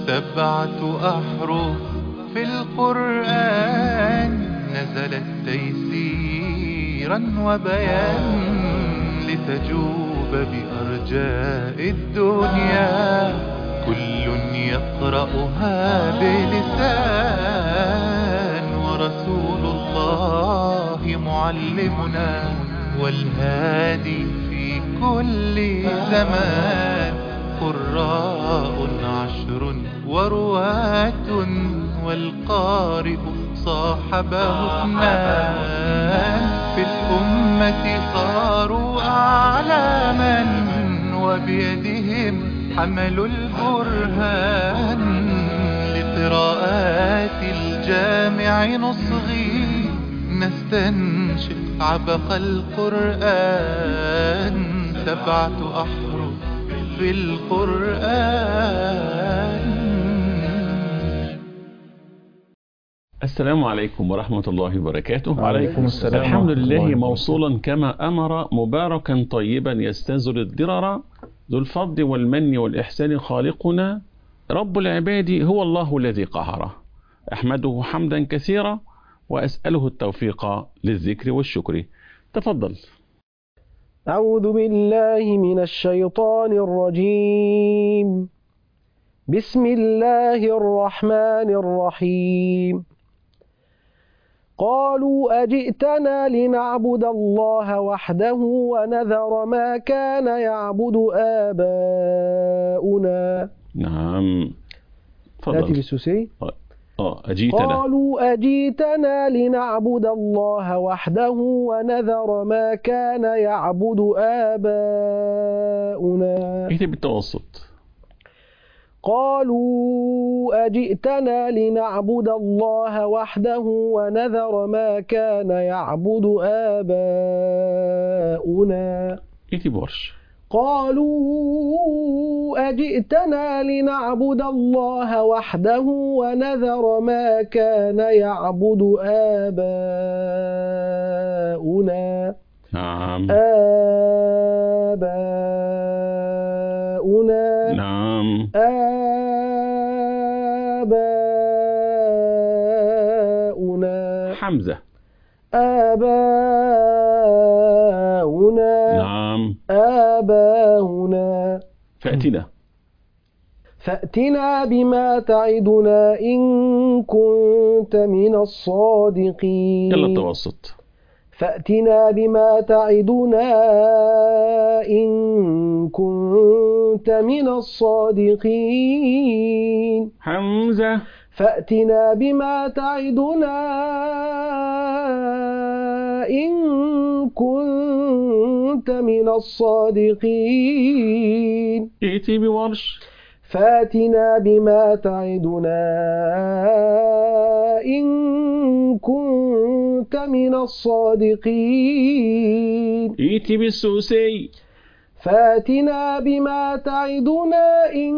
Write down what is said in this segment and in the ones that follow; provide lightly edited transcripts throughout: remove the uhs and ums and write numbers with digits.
7 أحرف في القرآن نزلت تيسيرا وبيان لتجوب بأرجاء الدنيا، كل يقرأها بلسان، ورسول الله معلمنا والهادي في كل زمان. قراء 10 ورواة والقارئ صاحبه 2، في الأمة صاروا أعلاما وبيدهم حملوا البرهان. لقراءات الجامع نصغي نستنشق عبق القرآن، 7 أحرف في القرآن. السلام عليكم ورحمة الله وبركاته. وعليكم السلام. الحمد لله موصولا كما أمر، مباركا طيبا يستنزل الضرر، ذو الفضل والمن والإحسان خالقنا، رب العباد هو الله الذي قهره، أحمده حمدا كثيرا وأسأله التوفيق للذكر والشكر. تفضل. أعوذ بالله من الشيطان الرجيم. بسم الله الرحمن الرحيم. قالوا أجئتنا لنعبد الله وحده ونذر ما كان يعبد آباؤنا. نعم. نأتي بالسوسي. أجيتنا. قالوا أجيتنا لنعبد الله وحده ونذر ما كان يعبد آباؤنا. اكتب بالتوسط. قالوا أجئتنا لنعبد الله وحده ونذر ما كان يعبد آباؤنا. اكتب ورش. قالوا أجئتنا لنعبد الله وحده ونذر ما كان يعبد آباؤنا. نعم. آباؤنا. نعم. آباؤنا. حمزة. آباؤنا. نعم. آباؤنا. فأتنا بما تعدنا إن كنت من الصادقين. يلا التوسط. فأتنا بما تعدنا إن كنت من الصادقين. حمزة. فأتنا بما تعدنا إن كنت من الصادقين. ائتي بورش. فأتنا بما تعدنا إن كنت من الصادقين. ائتي بالسوسي. فأتنا بما تعدنا إن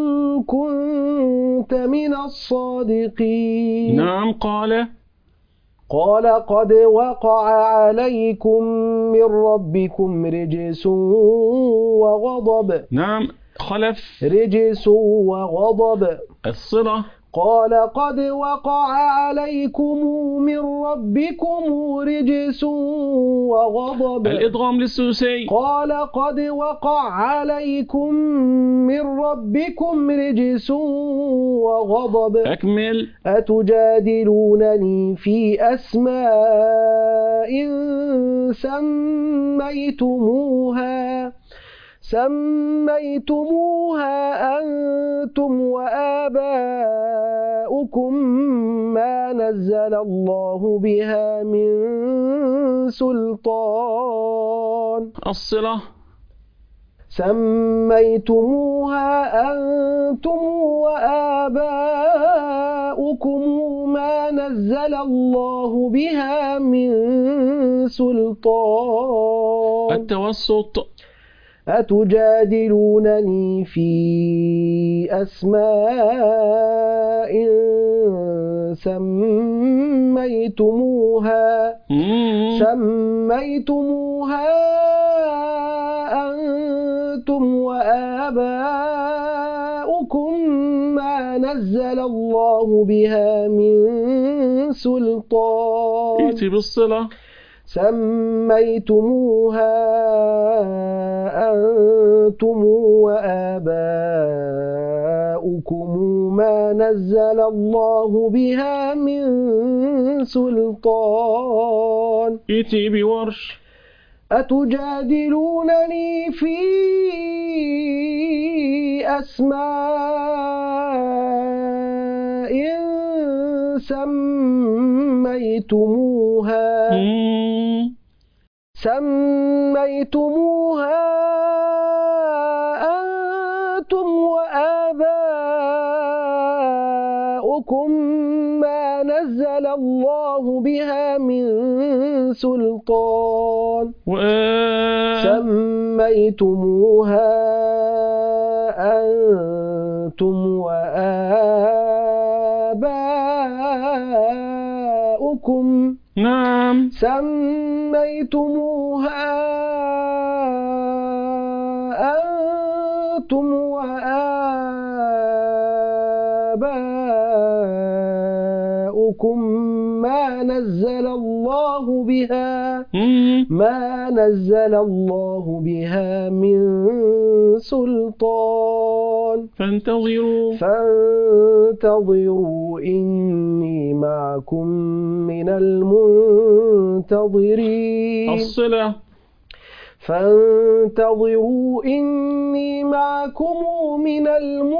كنت من الصادقين. نعم. قال قد وقع عليكم من ربكم رجس وغضب. نعم. خلف. رجس وغضب. الصلة. قال قد وقع عليكم من ربكم رجس وغضب. الإدغام للسوسي. قال قد وقع عليكم من ربكم رجس وغضب. أكمل. أتجادلونني في أسماء سميتموها أنتم وآباؤكم ما نزل الله بها من سلطان. الصلة. سميتموها أنتم وآباؤكم ما نزل الله بها من سلطان. التوسط. أتجادلونني في أسماء سميتموها أنتم وآباؤكم ما ما نزل الله بها من سلطان ائتي بالصلة سميتموها أنتم وآباؤكم ما نزل الله بها من سلطان ائتي بورش أتجادلونني في أسماء سميتموها أنتم وآباؤكم ما نزل الله بها من سلطان سميتموها أنتم وآباؤكم نعم سميتموها أنتم وآباؤكم ما نزل الله بها من سلطان فانتظروا إني معكم من المنتظرين الصلة فانتظروا إني معكم من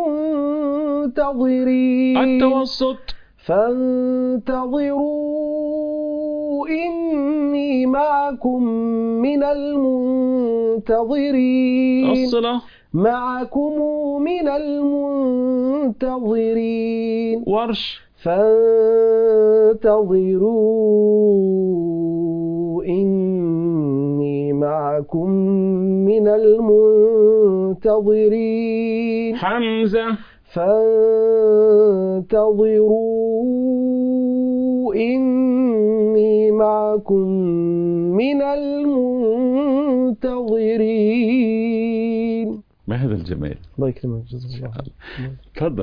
المنتظرين التوسط فانتظروا إني معكم من المنتظرين الصلة معكم من المنتظرين ورش فانتظروا إني معكم من المنتظرين حمزة فانتظروا إني معكم من المنتظرين. ما هذا الجمال. الله يكرمك جزاك الله خير. تفضل.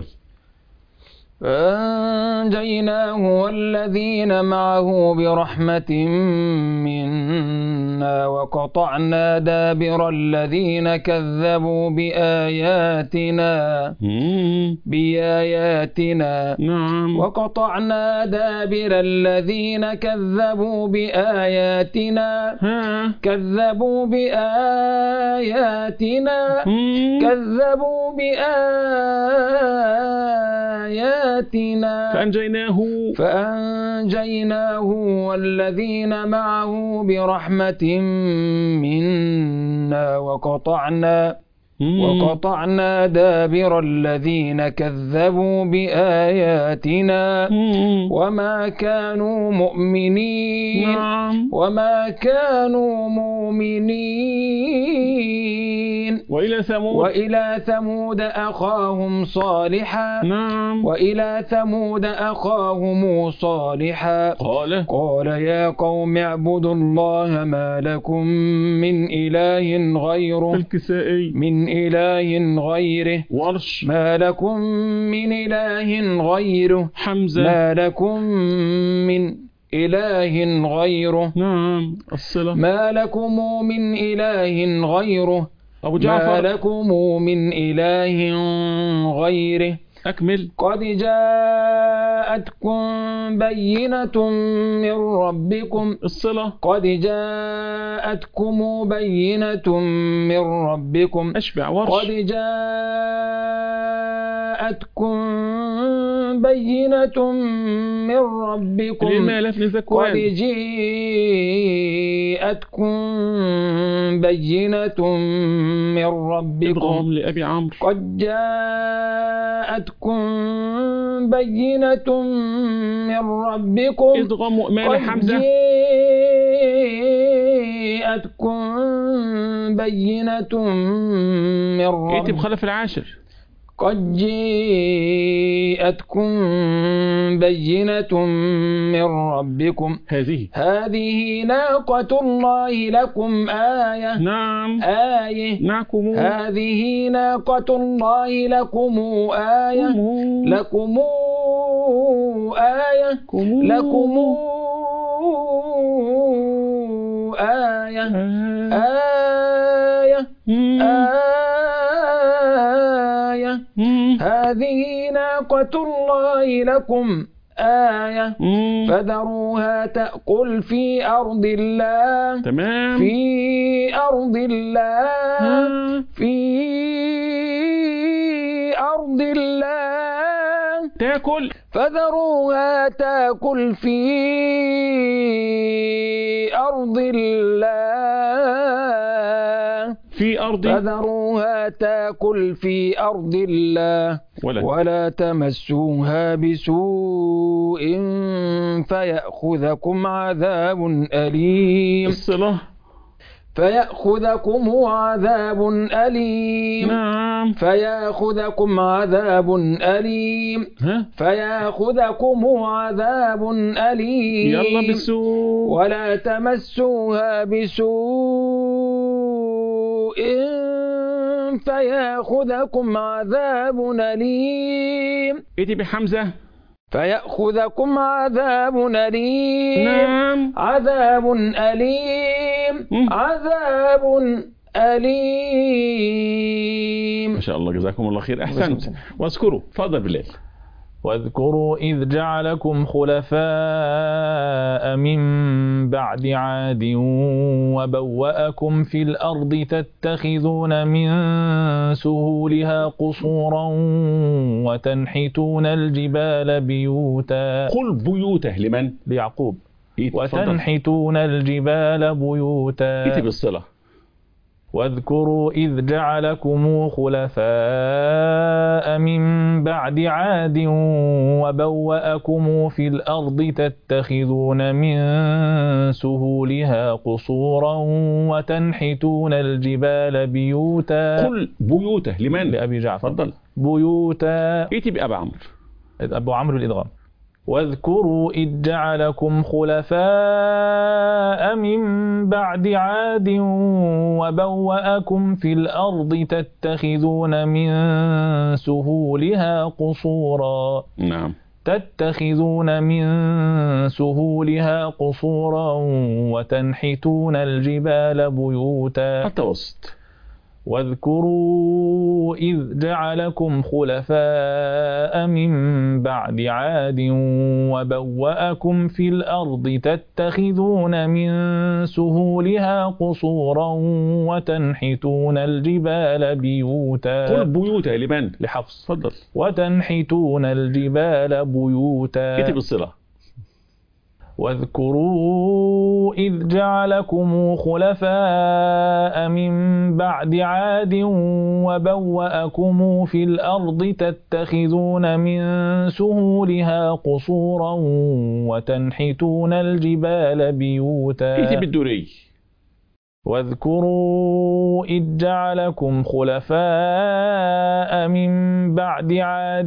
فأنجيناه والذين معه برحمة منا وقطعنا دابر الذين كذبوا بآياتنا نعم وقطعنا دابر الذين كذبوا بآياتنا فأنجيناه والذين معه برحمة منا وقطعنا دابر الذين كذبوا بآياتنا وما كانوا مؤمنين وإلى ثمود أخاهم صالحا قال يا قوم اعبدوا الله ما لكم من إله غيره ورش ما لكم من إله غيره حمزة ما لكم من إله غيره نعم الصلة ما لكم من إله غيره أبو جعفر ما لكم من إله غيره أكمل قد جاءتكم بينة من ربكم الصلة قد جاءتكم بينة من ربكم أشبع ورش قد جاءتكم بينة من ربكم لما لفن زكوان قد جاءتكم بينة من ربكم إدغام لأبي عمرو قد جاءتكم بينة من ربكم إدغام مؤمن حمزة جاءتكم بينة من ربكم إيتي بخلف العاشر قد جاءتكم بينة من ربكم هذه ناقة الله لكم آية. نعم. آية. نعكم. هذه ناقة الله لكم آية. لكم آية. لكم آية. آية. آية. هذه ناقة الله لكم آية فذروها تأكل في أرض الله. تمام. في أرض الله. في أرض الله تأكل. فذروها تأكل في أرض الله. في أرض. فذروها تأكل في أرض الله ولا تمسوها بسوء فيأخذكم عذاب أليم. الصلة. فيأخذكم عذاب أليم. نعم. فيأخذكم عذاب أليم. فيأخذكم عذاب أليم. يلا بسوء. ولا تمسوها بسوء فيأخذكم عذاب أليم. ائتي بحمزة. فيأخذكم عذاب أليم. نعم. عذاب أليم. عذاب أليم. ما شاء الله جزاكم الله خير. أحسنت. واذكروا. تفضل بالله. واذكروا إذ جعلكم خلفاء من بعد عاد وبوأكم في الأرض تتخذون من سهولها قصورا وتنحتون الجبال بيوتا. قل بيوته لمن؟ ليعقوب. وتنحتون الجبال بيوتا. ائتي بالصلة. واذكروا إذ جعلكم خلفاء من بعد عاد وبوأكم في الأرض تتخذون من سهولها قصورا وتنحتون الجبال بيوتا. قل بيوته لمن؟ لأبي جعفر. تفضل. بيوتا. ائتي بأبي عمرو. أبو عمرو الإدغام. واذكروا إذ جعلكم خلفاء من بعد عاد وبوأكم في الأرض تتخذون من سهولها قصورا. نعم. تتخذون من سهولها قصورا وتنحتون الجبال بيوتا. التوسط. واذكروا إذ جعلكم خلفاء من بعد عاد وبوأكم في الأرض تتخذون من سهولها قصورا وتنحتون الجبال بيوتا. قل بيوتا لمن؟ لحفص. تفضل. وتنحتون الجبال بيوتا. ائتي بالصلة. واذكروا إذ جعلكم خلفاء من بعد عاد وبوأكم في الأرض تتخذون من سهولها قصورا وتنحتون الجبال بيوتا. ائتي بالدوري. واذكروا إذ جعلكم خلفاء من بعد عاد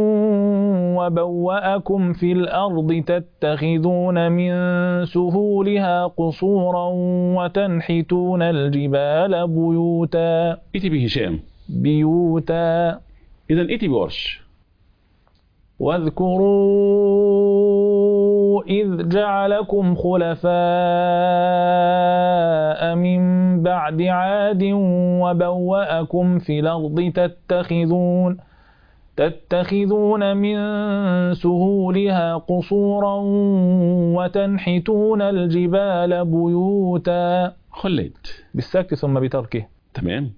وبوأكم في الأرض تتخذون من سهولها قصورا وتنحتون الجبال بيوتا. ائتي بهشام. بيوتا. إذن ائتي بورش. واذكروا إذ جعلكم خلفاء من بعد عاد وبوأكم في الأرض تتخذون من سهولها قصورا وتنحتون الجبال بيوتا. خلد. بالسكت ثم بتركه. تمام.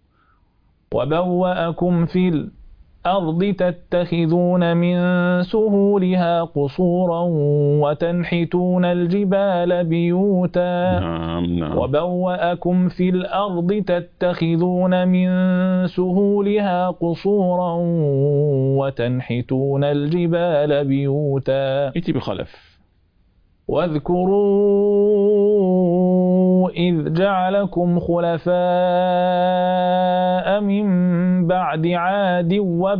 وبوأكم في الأرض تتخذون من سهولها قصورا وتنحتون الجبال بيوتا. نعم. وبوأكم في الأرض تتخذون من سهولها قصورا وتنحتون الجبال بيوتا. ائتي بخلف. واذكروا فاذكروا إذ جعلكم خلفاء من بعد عاد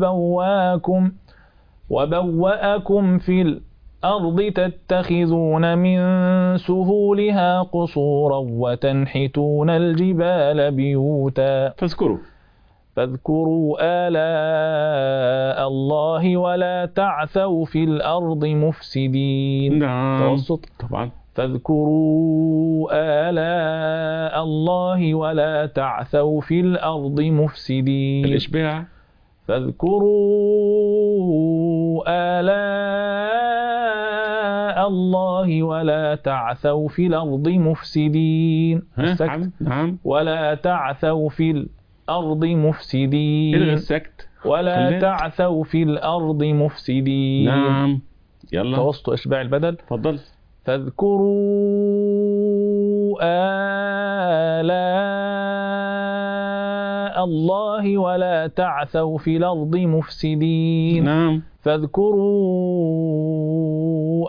وبوأكم في الأرض تتخذون من سهولها قصورا وتنحتون الجبال بيوتا. فاذكروا آلاء الله ولا تعثوا في الأرض مفسدين. نعم توسط طبعا. فاذكروا آلاء الله ولا تعثوا في الأرض مفسدين. الإشباع. فاذكروا آلاء الله ولا تعثوا في الأرض مفسدين. نعم. ولا تعثوا في الأرض مفسدين. إلغي السكت. ولا تعثوا في الأرض مفسدين. نعم. يلا توسط إشباع البدل. تفضل. فاذكروا آلاء الله ولا تعثوا في الأرض مفسدين. نعم. فاذكروا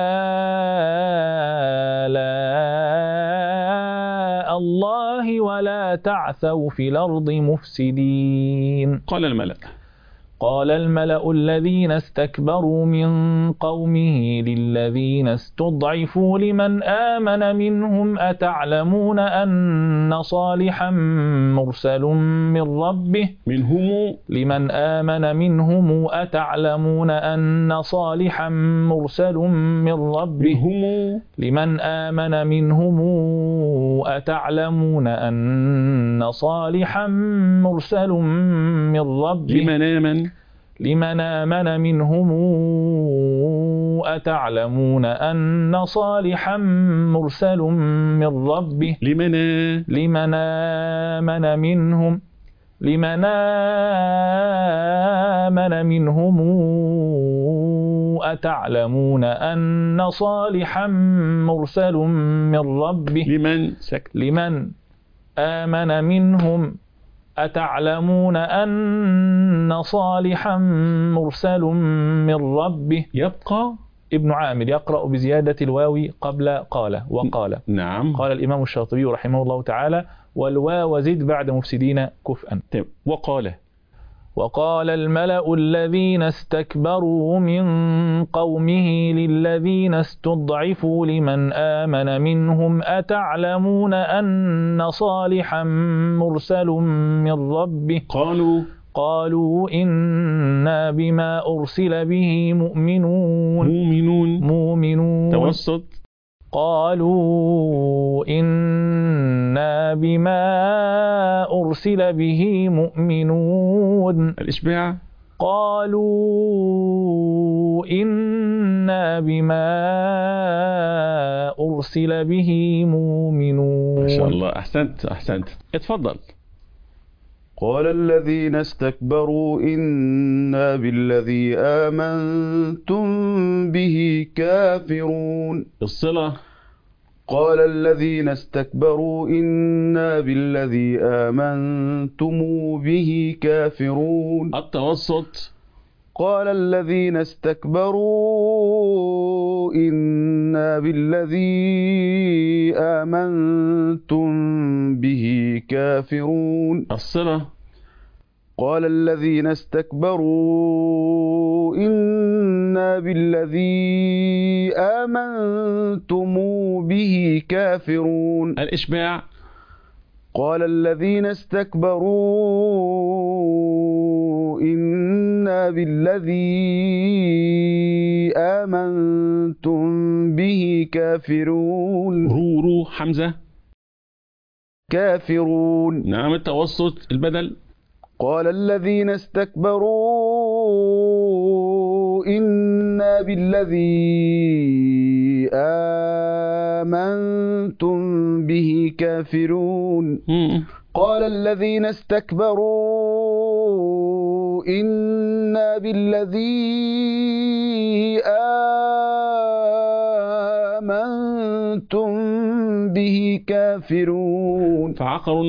آلاء الله ولا تعثوا في الأرض مفسدين. قال الملأ الذين استكبروا من قومه للذين استضعفوا لمن آمن منهم أتعلمون أن صالحا مرسل من ربه لمن آمن منهم أتعلمون أن صالحا مرسل من ربه لمن آمن منهم أتعلمون أن صالحا مرسل من ربه لمن آمن منهم أتعلمون أن صالحا مرسل من ربه لمن آمن منهم أتعلمون أن صالحا مرسل من ربه لمن آمن منهم أتعلمون أن صالحا مرسل من ربه. يبقى ابن عامر يقرأ بزيادة الواو قبل قال وقال. نعم. قال الإمام الشاطبي رحمه الله تعالى والواو زد بعد مفسدين كفءا. وقال الملأ الذين استكبروا من قومه للذين استضعفوا لمن آمن منهم أتعلمون أن صالحا مرسل من ربه قالوا إنا بما أرسل به مؤمنون. توسط. قالوا إنا بما أرسل به مؤمنون. الإشباع. قالوا إنا بما أرسل به مؤمنون. ما شاء الله. أحسنت. اتفضل. قال الذين استكبروا إنا بالذي آمنتم به كافرون. الصلة. قال الذين استكبروا إنا بالذي آمنتم به كافرون. التوسط. قال الذين استكبروا إنا بالذي آمنتم به كافرون. الصلة. قال الذين استكبروا إنا بالذي آمنتم به كافرون. الإشباع. قال الذين استكبروا إنا بالذي آمنتم به كافرون. رو حمزة. كافرون. نعم. التوسط البدل. قال الذين استكبروا إنا بالذي آمنتم به كافرون. قال الذين استكبروا إنا بالذي آمنتم به كافرون. فعقروا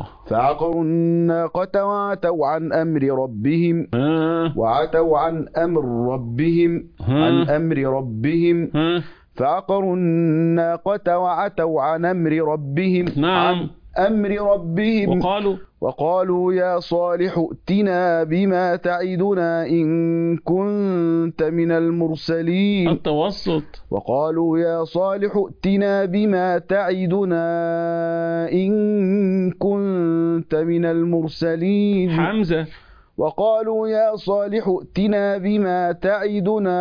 الناقة وعتوا عن أمر ربهم عن أمر ربهم فعقروا الناقة وعتوا عن أمر ربهم نعم. أمر ربهم وقالوا يا صالح ائتنا بما تعدنا إن كنت من المرسلين. التوسط. وقالوا يا صالح ائتنا بما تعدنا إن كنت من المرسلين. حمزة. وقالوا يا صالح ائتنا بما تعدنا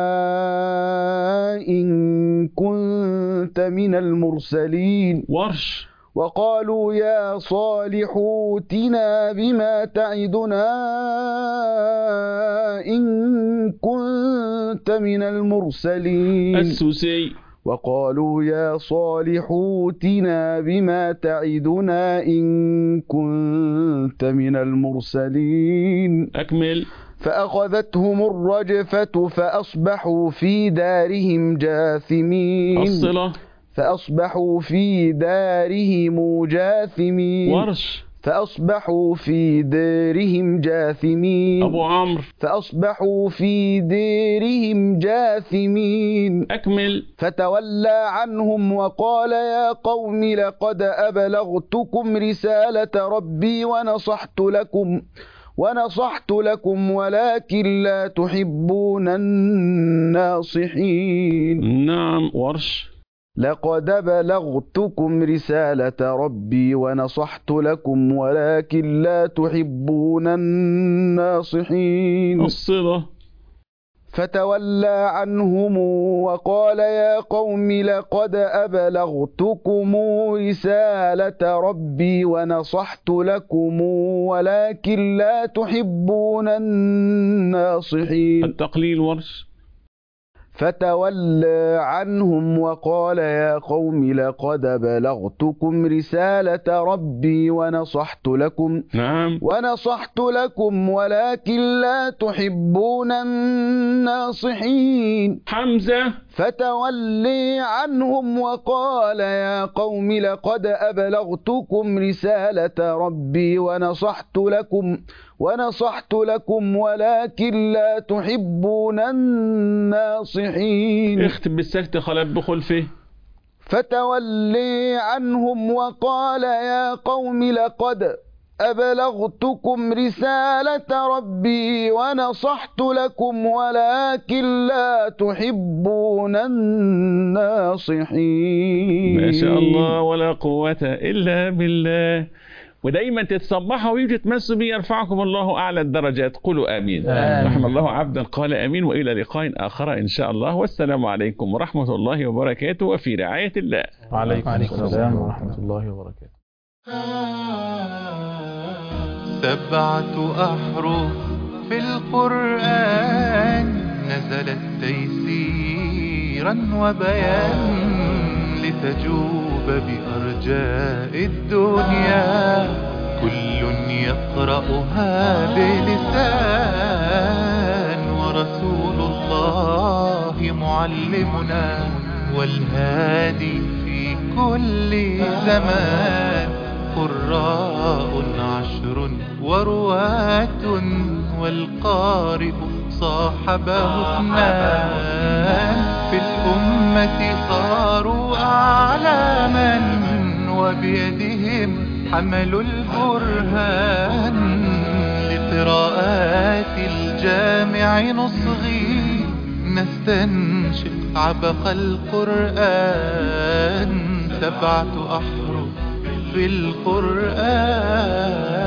إن كنت من المرسلين. ورش. وقالوا يا صالح ائتنا بما تعدنا إن كنت من المرسلين. السوسي. وقالوا يا صالح ائتنا بما تعدنا إن كنت من المرسلين. أكمل. فأخذتهم الرجفة فأصبحوا في دارهم جاثمين. الصلة. فأصبحوا في دارهم جاثمين. ورش. فأصبحوا في دارهم جاثمين. أبو عمرو. فأصبحوا في دارهم جاثمين. أكمل. فتولى عنهم وقال يا قوم لقد أبلغتكم رسالة ربي ونصحت لكم ولكن لا تحبون الناصحين. نعم. ورش. لقد بلغتكم رسالة ربي ونصحت لكم ولكن لا تحبون الناصحين. الصلة. فتولى عنهم وقال يا قوم لقد أبلغتكم رسالة ربي ونصحت لكم ولكن لا تحبون الناصحين. التقليل. ورش. فتولى عنهم وقال يا قوم لقد بلغتكم رسالة ربي ونصحت لكم. نعم. ونصحت لكم ولكن لا تحبون الناصحين. حمزة. فتولي عنهم وقال يا قوم لقد أبلغتكم رسالة ربي ونصحت لكم ولكن لا تحبون الناصحين. اختم بالسكت خلف بخلفه. فتولي عنهم وقال يا قوم لقد أبلغتكم رسالة ربي ونصحت لكم ولكن لا تحبون الناصحين. ما شاء الله ولا قوة إلا بالله. ودايما تتصبحوا وتتمسوا بي يرفعكم الله أعلى الدرجات. قولوا آمين. رحم الله عبدا قال آمين. وإلى لقاء آخر إن شاء الله. والسلام عليكم ورحمة الله وبركاته وفي رعاية الله. وعليكم السلام ورحمة الله وبركاته. 7 أحرف في القرآن نزلت تيسيرا وبيان لتجوب بأرجاء الدنيا كل يقرأها بلسان ورسول الله معلمنا والهادي في كل زمان قراء 10 ورواة والقارئ صاحبه 2 في الأمة صاروا أعلاما وبيدهم حملوا البرهان لقراءات الجامع نصغي نستنشق عبق القرآن 7 أحرف في القرآن.